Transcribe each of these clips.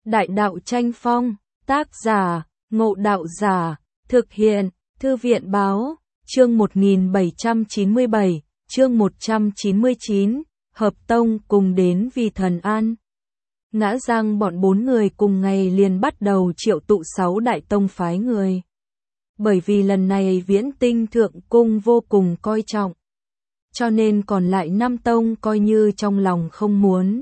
Đại đạo tranh phong, tác giả, Ngộ Đạo Giả, thực hiện, Thư viện báo, chương 1797, chương 199, hợp tông cùng đến vì thần an. Ngã Giang bọn 4 người cùng ngày liền bắt đầu triệu tụ 6 đại tông phái người. Bởi vì lần này Viễn Tinh Thượng Cung vô cùng coi trọng, cho nên còn lại 5 tông coi như trong lòng không muốn,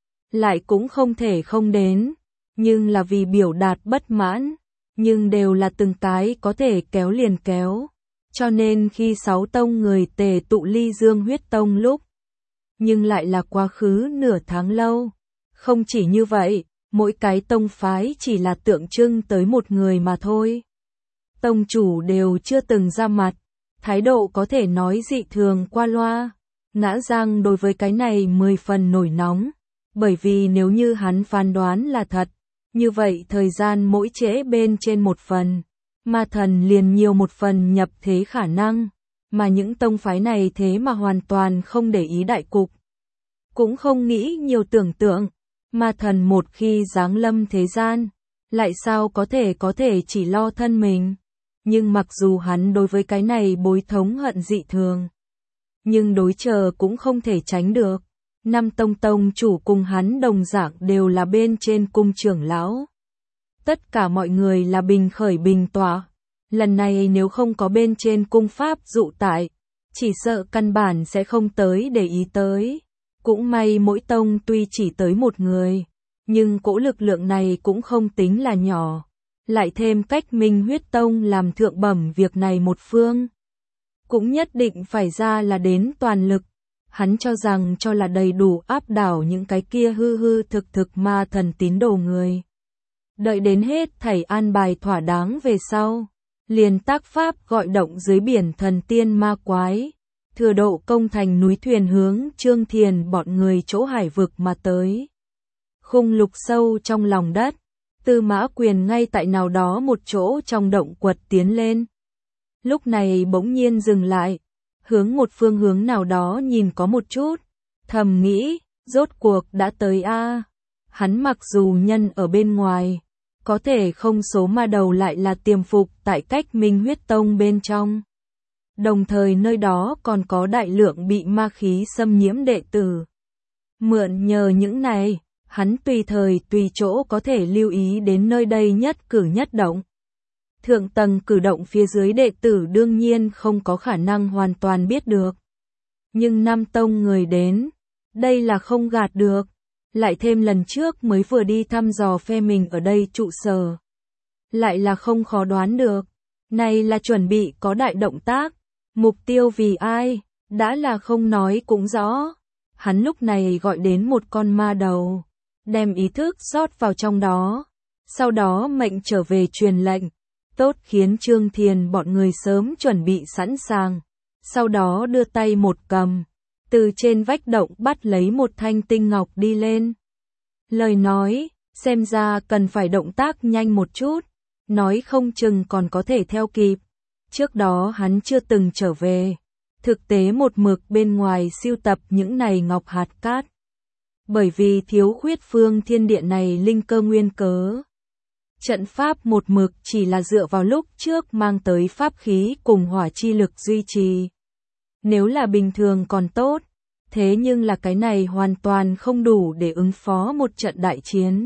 lại cũng không thể không đến, nhưng là vì biểu đạt bất mãn, nhưng đều là từng cái có thể kéo liền kéo, cho nên khi 6 tông người tề tụ Ly Dương Huyết Tông lúc, nhưng lại là quá khứ nửa tháng lâu. Không chỉ như vậy, mỗi cái tông phái chỉ là tượng trưng tới một người mà thôi. Tông chủ đều chưa từng ra mặt, thái độ có thể nói dị thường qua loa. Ngã Giang đối với cái này 10 phần nổi nóng, bởi vì nếu như hắn phán đoán là thật, như vậy thời gian mỗi trễ bên trên một phần, ma thần liền nhiều một phần nhập thế khả năng, mà những tông phái này thế mà hoàn toàn không để ý đại cục. Cũng không nghĩ nhiều tưởng tượng, ma thần một khi giáng lâm thế gian, lại sao có thể chỉ lo thân mình. Nhưng mặc dù hắn đối với cái này bối thống hận dị thường, nhưng đối chờ cũng không thể tránh được. 5 tông chủ cùng hắn đồng dạng đều là bên trên cung trưởng lão. Tất cả mọi người là bình khởi bình tọa. Lần này nếu không có bên trên cung pháp dụ tại, chỉ sợ căn bản sẽ không tới để ý tới. Cũng may mỗi tông tuy chỉ tới một người, nhưng cỗ lực lượng này cũng không tính là nhỏ. Lại thêm cách Minh Huyết Tông làm thượng bẩm việc này một phương, cũng nhất định phải ra là đến toàn lực. Hắn cho rằng cho là đầy đủ áp đảo những cái kia hư thực ma thần tín đồ người. Đợi đến hết thảy an bài thỏa đáng về sau, liền tác pháp gọi động dưới biển thần tiên ma quái, thừa độ công thành núi thuyền hướng Trương Thiền bọn người chỗ hải vực mà tới. Khung lục sâu trong lòng đất, Tư Mã Quyền ngay tại nào đó một chỗ trong động quật tiến lên. Lúc này bỗng nhiên dừng lại, hướng một phương hướng nào đó nhìn có một chút, thầm nghĩ, rốt cuộc đã tới a. Hắn mặc dù nhân ở bên ngoài, có thể không số ma đầu lại là tiềm phục tại cách Minh Huyết Tông bên trong. Đồng thời nơi đó còn có đại lượng bị ma khí xâm nhiễm đệ tử. Mượn nhờ những này, hắn tùy thời tùy chỗ có thể lưu ý đến nơi đây nhất cử nhất động. Thượng tầng cử động phía dưới đệ tử đương nhiên không có khả năng hoàn toàn biết được. Nhưng 5 tông người đến, đây là không gạt được. Lại thêm lần trước mới vừa đi thăm dò phe mình ở đây trụ sở. Lại là không khó đoán được. Này là chuẩn bị có đại động tác. Mục tiêu vì ai, đã là không nói cũng rõ. Hắn lúc này gọi đến một con ma đầu, đem ý thức rót vào trong đó. Sau đó mệnh trở về truyền lệnh. Tốt khiến Trương Thiền bọn người sớm chuẩn bị sẵn sàng. Sau đó đưa tay một cầm, từ trên vách động bắt lấy một thanh tinh ngọc đi lên. Lời nói, xem ra cần phải động tác nhanh một chút, nói không chừng còn có thể theo kịp. Trước đó hắn chưa từng trở về, thực tế một mực bên ngoài siêu tập những này ngọc hạt cát. Bởi vì thiếu khuyết phương thiên địa này linh cơ nguyên cớ. Trận pháp một mực chỉ là dựa vào lúc trước mang tới pháp khí cùng hỏa chi lực duy trì. Nếu là bình thường còn tốt, thế nhưng là cái này hoàn toàn không đủ để ứng phó một trận đại chiến.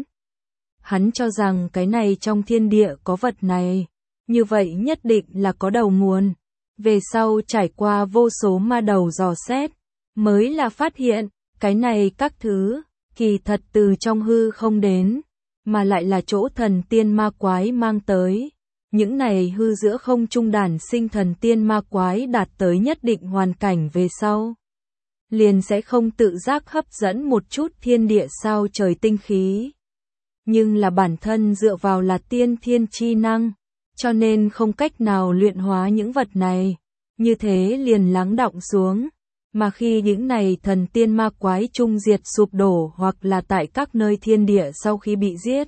Hắn cho rằng cái này trong thiên địa có vật này, như vậy nhất định là có đầu nguồn. Về sau trải qua vô số ma đầu dò xét, mới là phát hiện, cái này các thứ, kỳ thật từ trong hư không đến, mà lại là chỗ thần tiên ma quái mang tới. Những này hư giữa không trung đản sinh thần tiên ma quái đạt tới nhất định hoàn cảnh về sau, liền sẽ không tự giác hấp dẫn một chút thiên địa sao trời tinh khí. Nhưng là bản thân dựa vào là tiên thiên chi năng, cho nên không cách nào luyện hóa những vật này, như thế liền lắng đọng xuống. Mà khi những này thần tiên ma quái trung diệt sụp đổ hoặc là tại các nơi thiên địa sau khi bị giết,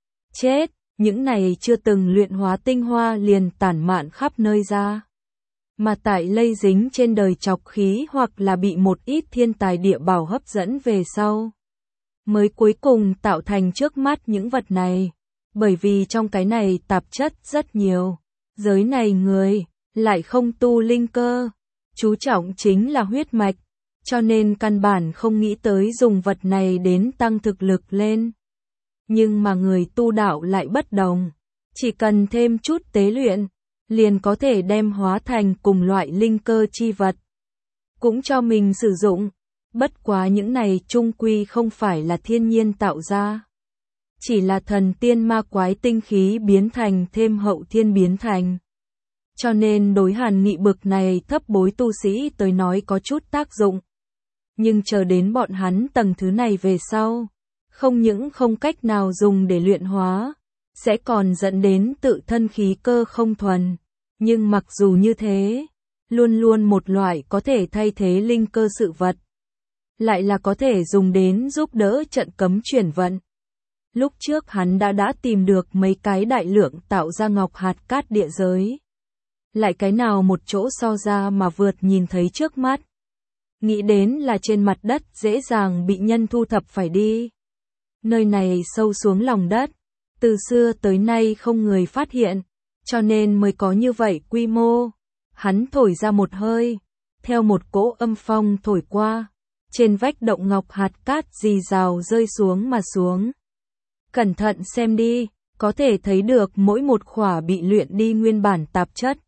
chết, những này chưa từng luyện hóa tinh hoa liền tản mạn khắp nơi ra. Mà tại lây dính trên đời chọc khí hoặc là bị một ít thiên tài địa bảo hấp dẫn về sau. mới cuối cùng tạo thành trước mắt những vật này. Bởi vì trong cái này tạp chất rất nhiều. Giới này người lại không tu linh cơ, chú trọng chính là huyết mạch, cho nên căn bản không nghĩ tới dùng vật này đến tăng thực lực lên. Nhưng mà người tu đạo lại bất đồng, chỉ cần thêm chút tế luyện, liền có thể đem hóa thành cùng loại linh cơ chi vật, cũng cho mình sử dụng. Bất quá những này chung quy không phải là thiên nhiên tạo ra, chỉ là thần tiên ma quái tinh khí biến thành thêm hậu thiên biến thành. Cho nên đối Hàn Nghị bực này thấp bối tu sĩ tới nói có chút tác dụng. Nhưng chờ đến bọn hắn tầng thứ này về sau, không những không cách nào dùng để luyện hóa, sẽ còn dẫn đến tự thân khí cơ không thuần. Nhưng mặc dù như thế, luôn luôn một loại có thể thay thế linh cơ sự vật, lại là có thể dùng đến giúp đỡ trận cấm chuyển vận. Lúc trước hắn đã tìm được mấy cái đại lượng tạo ra ngọc hạt cát địa giới. Lại cái nào một chỗ so ra mà vượt nhìn thấy trước mắt. Nghĩ đến là trên mặt đất dễ dàng bị nhân thu thập phải đi. Nơi này sâu xuống lòng đất, từ xưa tới nay không người phát hiện, cho nên mới có như vậy quy mô. Hắn thổi ra một hơi, theo một cỗ âm phong thổi qua, trên vách động ngọc hạt cát rì rào rơi xuống mà xuống. Cẩn thận xem đi, có thể thấy được mỗi một khỏa bị luyện đi nguyên bản tạp chất,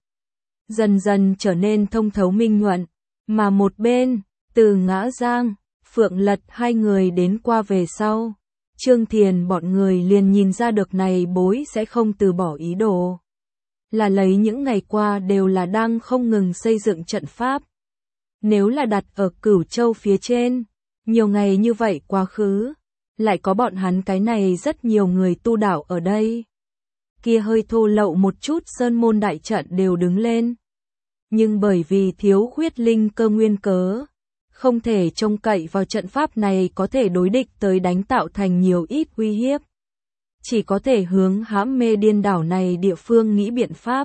dần dần trở nên thông thấu minh nhuận, mà một bên, từ Ngã Giang, Phượng Lật hai người đến qua về sau, Trương Thiền bọn người liền nhìn ra được này bối sẽ không từ bỏ ý đồ. Là lấy những ngày qua đều là đang không ngừng xây dựng trận pháp. Nếu là đặt ở Cửu Châu phía trên, nhiều ngày như vậy quá khứ, lại có bọn hắn cái này rất nhiều người tu đạo ở đây. Kia hơi thô lậu một chút sơn môn đại trận đều đứng lên. Nhưng bởi vì thiếu khuyết linh cơ nguyên cớ, không thể trông cậy vào trận pháp này có thể đối địch tới đánh tạo thành nhiều ít uy hiếp. Chỉ có thể hướng hãm mê điên đảo này địa phương nghĩ biện pháp.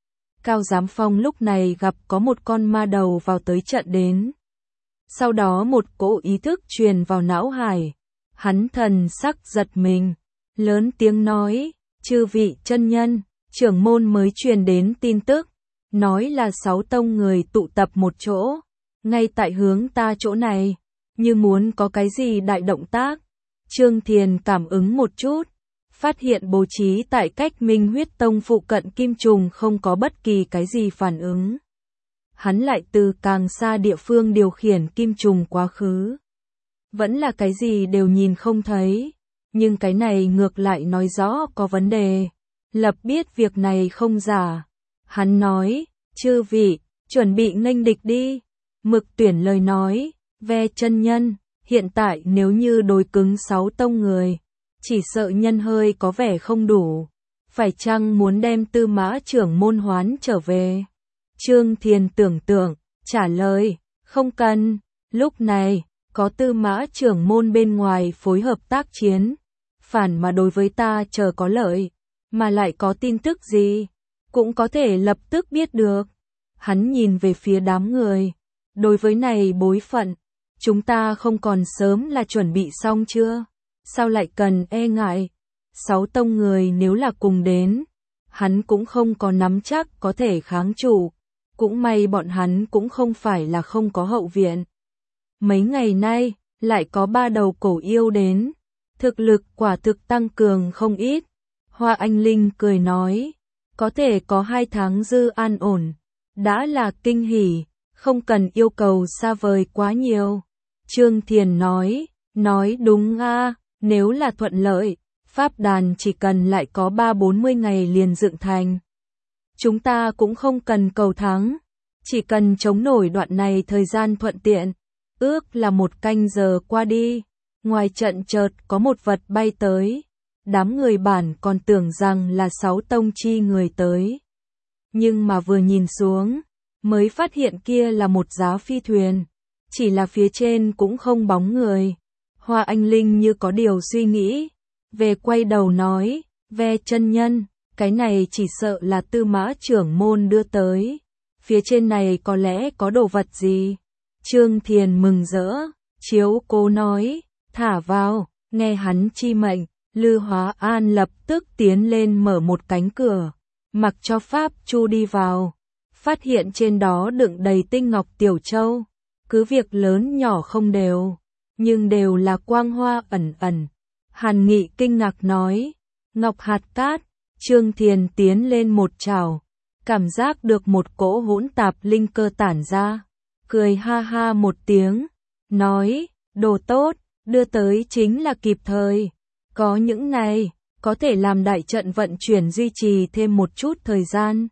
Cao Giám Phong lúc này gặp có một con ma đầu vào tới trận đến. Sau đó một cỗ ý thức truyền vào não hải. Hắn thần sắc giật mình, lớn tiếng nói, chư vị chân nhân, trưởng môn mới truyền đến tin tức, nói là 6 tông người tụ tập một chỗ, ngay tại hướng ta chỗ này, như muốn có cái gì đại động tác. Trương Thiền cảm ứng một chút, phát hiện bố trí tại cách Minh Huyết Tông phụ cận kim trùng không có bất kỳ cái gì phản ứng. Hắn lại từ càng xa địa phương điều khiển kim trùng quá khứ. Vẫn là cái gì đều nhìn không thấy, nhưng cái này ngược lại nói rõ có vấn đề. Lập biết việc này không giả. Hắn nói, chư vị, chuẩn bị nghênh địch đi. Mực Tuyển lời nói, ve chân nhân, hiện tại nếu như đối cứng 6 tông người, chỉ sợ nhân hơi có vẻ không đủ. Phải chăng muốn đem Tư Mã trưởng môn hoán trở về? Trương Thiền tưởng tượng, trả lời, không cần, lúc này, có Tư Mã trưởng môn bên ngoài phối hợp tác chiến, phản mà đối với ta chờ có lợi, mà lại có tin tức gì, cũng có thể lập tức biết được. Hắn nhìn về phía đám người, đối với này bối phận, chúng ta không còn sớm là chuẩn bị xong chưa? Sao lại cần e ngại? 6 tông người nếu là cùng đến, hắn cũng không có nắm chắc có thể kháng chủ, cũng may bọn hắn cũng không phải là không có hậu viện. Mấy ngày nay, lại có 3 đầu cổ yêu đến, thực lực quả thực tăng cường không ít. Hoa Anh Linh cười nói, có thể có 2 tháng dư an ổn, đã là kinh hỉ, không cần yêu cầu xa vời quá nhiều. Trương Thiền nói đúng a, nếu là thuận lợi, pháp đàn chỉ cần lại có 3-40 ngày liền dựng thành. Chúng ta cũng không cần cầu thắng, chỉ cần chống nổi đoạn này thời gian thuận tiện. Ước là 1 canh giờ qua đi, ngoài trận chợt có một vật bay tới. Đám người bản còn tưởng rằng là 6 tông chi người tới. Nhưng mà vừa nhìn xuống, mới phát hiện kia là một giá phi thuyền. Chỉ là phía trên cũng không bóng người. Hoa Anh Linh như có điều suy nghĩ, về quay đầu nói, ve chân nhân, cái này chỉ sợ là Tư Mã trưởng môn đưa tới. Phía trên này có lẽ có đồ vật gì? Trương Thiền mừng rỡ, chiếu cố nói, thả vào, Nghe hắn chi mệnh, Lư Hóa An lập tức tiến lên mở một cánh cửa, mặc cho Pháp Chu đi vào, phát hiện trên đó đựng đầy tinh ngọc tiểu châu, cứ việc lớn nhỏ không đều, nhưng đều là quang hoa ẩn ẩn. Hàn Nghị kinh ngạc nói, ngọc hạt cát. Trương Thiền tiến lên một trào, cảm giác được một cỗ hỗn tạp linh cơ tản ra, cười ha ha một tiếng, nói, đồ tốt, đưa tới chính là kịp thời, có những này, có thể làm đại trận vận chuyển duy trì thêm một chút thời gian.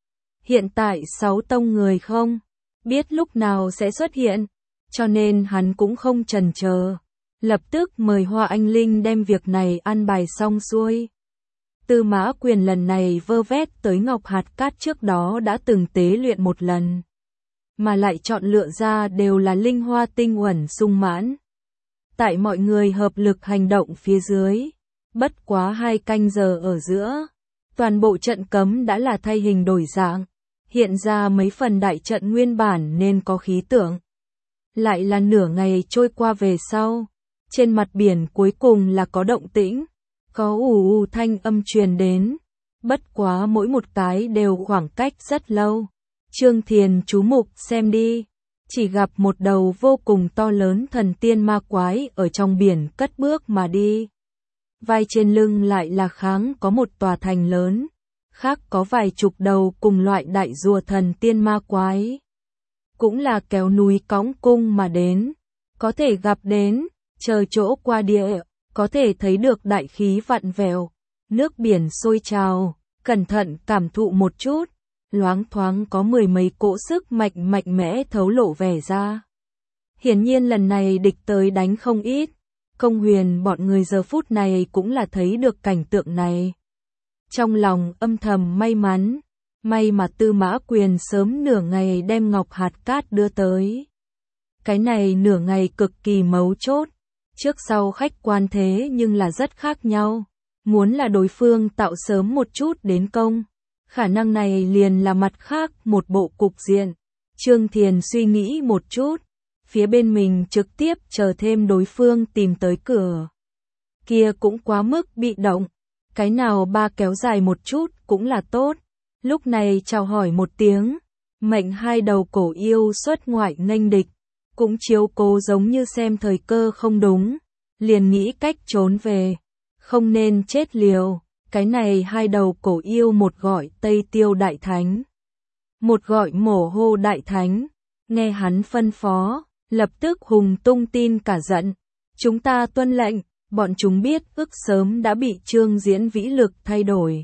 Hiện tại 6 tông người không biết lúc nào sẽ xuất hiện, cho nên hắn cũng không chần chờ, lập tức mời Hoa Anh Linh đem việc này an bài xong xuôi. Tư Mã Quyền lần này vơ vét tới ngọc hạt cát trước đó đã từng tế luyện một lần, mà lại chọn lựa ra đều là linh hoa tinh uẩn sung mãn. Tại mọi người hợp lực hành động phía dưới, bất quá 2 canh giờ ở giữa, toàn bộ trận cấm đã là thay hình đổi dạng, hiện ra mấy phần đại trận nguyên bản nên có khí tượng. Lại là nửa ngày trôi qua về sau, trên mặt biển cuối cùng là có động tĩnh, có ù ù thanh âm truyền đến, bất quá mỗi một cái đều khoảng cách rất lâu. Trương Thiền chú mục xem đi, chỉ gặp một đầu vô cùng to lớn thần tiên ma quái ở trong biển cất bước mà đi. Vai trên lưng lại là kháng có một tòa thành lớn, khác có vài chục đầu cùng loại đại rùa thần tiên ma quái. Cũng là kéo núi cõng cung mà đến, có thể gặp đến, chờ chỗ qua địa, có thể thấy được đại khí vặn vẹo, nước biển sôi trào, cẩn thận cảm thụ một chút, loáng thoáng có 10 mấy cỗ sức mạnh mẽ thấu lộ vẻ ra. Hiển nhiên lần này địch tới đánh không ít, Công Huyền bọn người giờ phút này cũng là thấy được cảnh tượng này. Trong lòng âm thầm may mắn, may mà Tư Mã Quyền sớm nửa ngày đem ngọc hạt cát đưa tới. Cái này nửa ngày cực kỳ mấu chốt, trước sau khách quan thế nhưng là rất khác nhau, muốn là đối phương tạo sớm một chút đến công, khả năng này liền là mặt khác một bộ cục diện. Trương Thiền suy nghĩ một chút, phía bên mình trực tiếp chờ thêm đối phương tìm tới cửa. Kia cũng quá mức bị động, cái nào ba kéo dài một chút cũng là tốt. Lúc này chào hỏi một tiếng, mệnh 2 đầu cổ yêu xuất ngoại nghênh địch, cũng chiếu cố giống như xem thời cơ không đúng, liền nghĩ cách trốn về, không nên chết liều. Cái này 2 đầu cổ yêu một gọi Tây Tiêu Đại Thánh, một gọi Mổ Hô Đại Thánh, nghe hắn phân phó, lập tức hùng tung tin cả giận, chúng ta tuân lệnh. Bọn chúng biết ước sớm đã bị Trương Diễn vĩ lực thay đổi.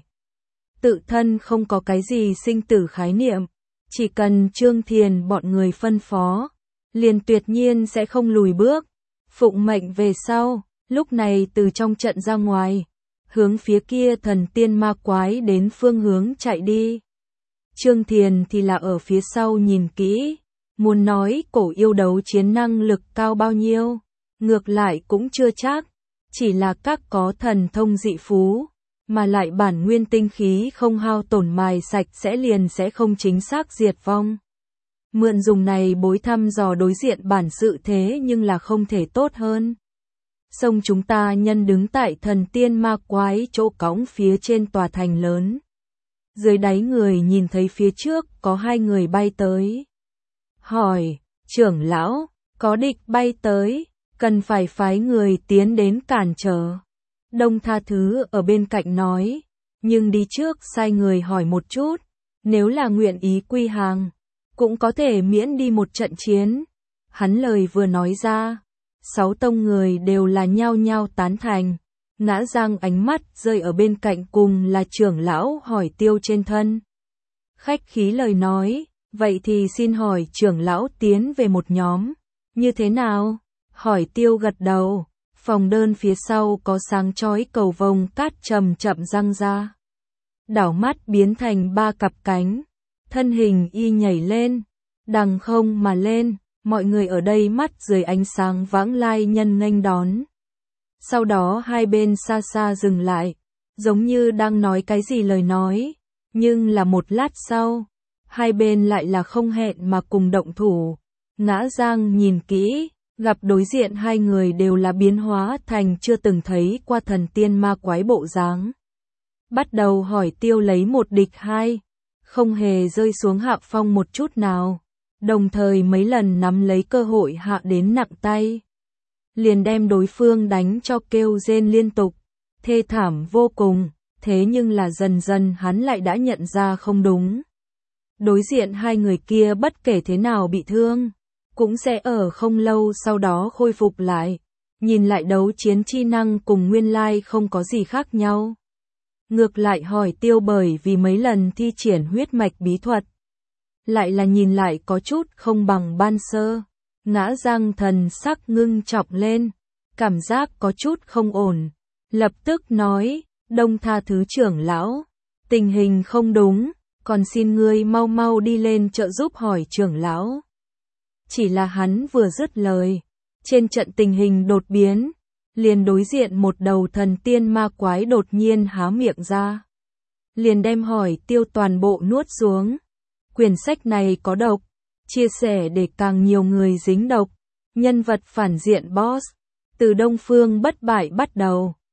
Tự thân không có cái gì sinh tử khái niệm, chỉ cần Trương Thiền bọn người phân phó, liền tuyệt nhiên sẽ không lùi bước. Phụng mệnh về sau, lúc này từ trong trận ra ngoài, hướng phía kia thần tiên ma quái đến phương hướng chạy đi. Trương Thiền thì là ở phía sau nhìn kỹ, muốn nói cổ yêu đấu chiến năng lực cao bao nhiêu, ngược lại cũng chưa chắc. Chỉ là các có thần thông dị phú, mà lại bản nguyên tinh khí không hao tổn mài sạch sẽ không chính xác diệt vong. Mượn dùng này bối thăm dò đối diện bản sự thế nhưng là không thể tốt hơn. Sông chúng ta nhân đứng tại thần tiên ma quái chỗ cõng phía trên tòa thành lớn. Dưới đáy người nhìn thấy phía trước có 2 người bay tới. Hỏi, trưởng lão, có địch bay tới? Cần phải phái người tiến đến cản trở. Đông Tha Thứ ở bên cạnh nói, nhưng đi trước sai người hỏi một chút, nếu là nguyện ý quy hàng, cũng có thể miễn đi một trận chiến. Hắn lời vừa nói ra, 6 tông người đều là nhao nhao tán thành. Ngã Giang ánh mắt rơi ở bên cạnh cùng là trưởng lão hỏi Tiêu trên thân. Khách khí lời nói, vậy thì xin hỏi trưởng lão tiến về một nhóm, như thế nào? Hỏi Tiêu gật đầu, phòng đơn phía sau có sáng chói cầu vồng cát chậm chậm răng ra. Đảo mắt biến thành 3 cặp cánh, thân hình y nhảy lên, đằng không mà lên, mọi người ở đây mắt dưới ánh sáng vãng lai nhân nghênh đón. Sau đó hai bên xa xa dừng lại, giống như đang nói cái gì lời nói, nhưng là một lát sau, hai bên lại là không hẹn mà cùng động thủ. Ngã Giang nhìn kỹ, Gặp đối diện hai người đều là biến hóa thành chưa từng thấy qua thần tiên ma quái bộ dáng. Bắt đầu hỏi Tiêu lấy một địch hai, không hề rơi xuống hạ phong một chút nào, đồng thời mấy lần nắm lấy cơ hội hạ đến nặng tay. Liền đem đối phương đánh cho kêu rên liên tục, thê thảm vô cùng, thế nhưng là dần dần hắn lại đã nhận ra không đúng. Đối diện hai người kia bất kể thế nào bị thương, cũng sẽ ở không lâu sau đó khôi phục lại, nhìn lại đấu chiến chi năng cùng nguyên lai không có gì khác nhau. Ngược lại hỏi Tiêu bởi vì mấy lần thi triển huyết mạch bí thuật, lại là nhìn lại có chút không bằng ban sơ. Ngã Giang thần sắc ngưng trọng lên, cảm giác có chút không ổn, lập tức nói, Đông tha thứ trưởng lão, tình hình không đúng, còn xin ngươi mau mau đi lên trợ giúp hỏi trưởng lão. Chỉ là hắn vừa dứt lời, trên trận tình hình đột biến, liền đối diện một đầu thần tiên ma quái đột nhiên há miệng ra, liền đem hỏi Tiêu toàn bộ nuốt xuống. Quyển sách này có độc, chia sẻ để càng nhiều người dính độc. Nhân vật phản diện boss, từ Đông Phương bất bại bắt đầu.